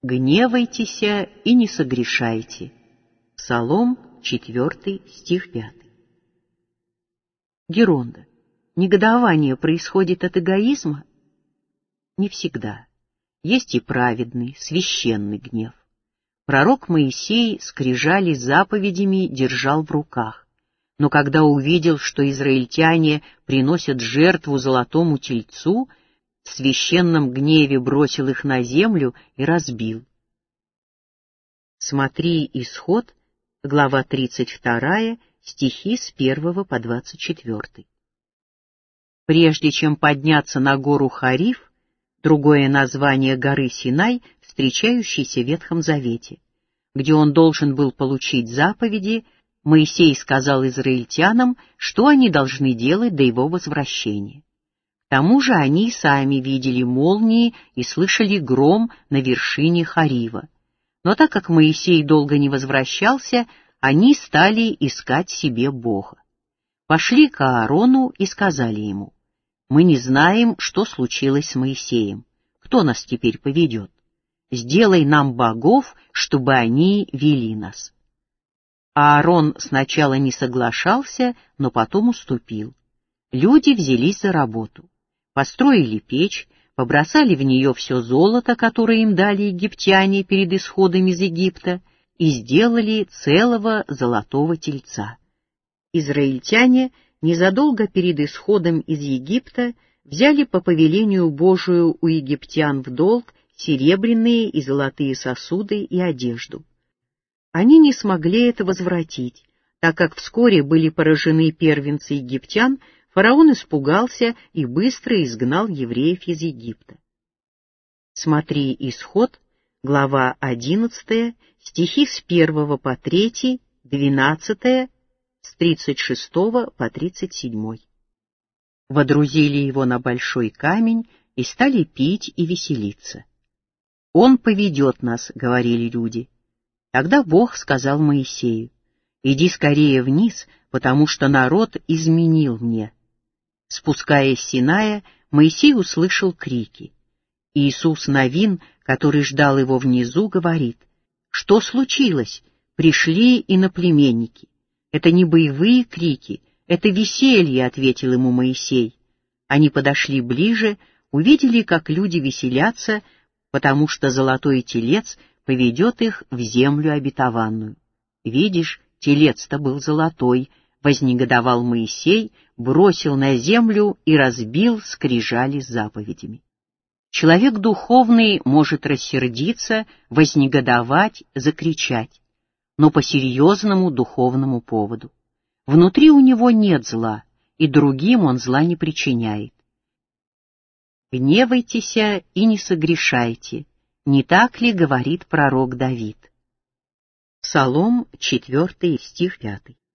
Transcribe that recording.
Гневайтеся и не согрешайте. Псалом 4, стих 5. Геронда. Негодование происходит от эгоизма? Не всегда. Есть и праведный, священный гнев. Пророк Моисей скрижали с заповедями держал в руках, но когда увидел, что израильтяне приносят жертву золотому тельцу, в священном гневе бросил их на землю и разбил. Смотри Исход, глава 32, стихи с 1 по 24. Прежде чем подняться на гору Хариф, другое название горы Синай, встречающейся в Ветхом Завете, где он должен был получить заповеди, Моисей сказал израильтянам, что они должны делать до его возвращения. К тому же они сами видели молнии и слышали гром на вершине Харива. Но так как Моисей долго не возвращался, они стали искать себе Бога. Пошли к Аарону и сказали ему: «Мы не знаем, что случилось с Моисеем. Кто нас теперь поведет? Сделай нам богов, чтобы они вели нас». Аарон сначала не соглашался, но потом уступил. Люди взялись за работу. Построили печь, побросали в нее все золото, которое им дали египтяне перед исходом из Египта, и сделали целого золотого тельца. Израильтяне незадолго перед исходом из Египта взяли по повелению Божию у египтян в долг серебряные и золотые сосуды и одежду. Они не смогли это возвратить, так как вскоре были поражены первенцы египтян. Фараон испугался и быстро изгнал евреев из Египта. Смотри Исход, глава 11, стихи с 1 по 3, 12, с 36 по 37. Водрузили его на большой камень и стали пить и веселиться. «Он поведет нас», — говорили люди. Тогда Бог сказал Моисею: «Иди скорее вниз, потому что народ изменил мне». Спускаясь с Синая, Моисей услышал крики. Иисус Навин, который ждал его внизу, говорит: «Что случилось? Пришли иноплеменники». «Это не боевые крики, это веселье», — ответил ему Моисей. Они подошли ближе, увидели, как люди веселятся, потому что золотой телец поведет их в землю обетованную. «Видишь, телец-то был золотой», — вознегодовал Моисей, бросил на землю и разбил скрижали с заповедями. Человек духовный может рассердиться, вознегодовать, закричать, но по серьезному духовному поводу. Внутри у него нет зла, и другим он зла не причиняет. «Гневайтесь и не согрешайте», не так ли говорит пророк Давид? Псалом 4, стих 5.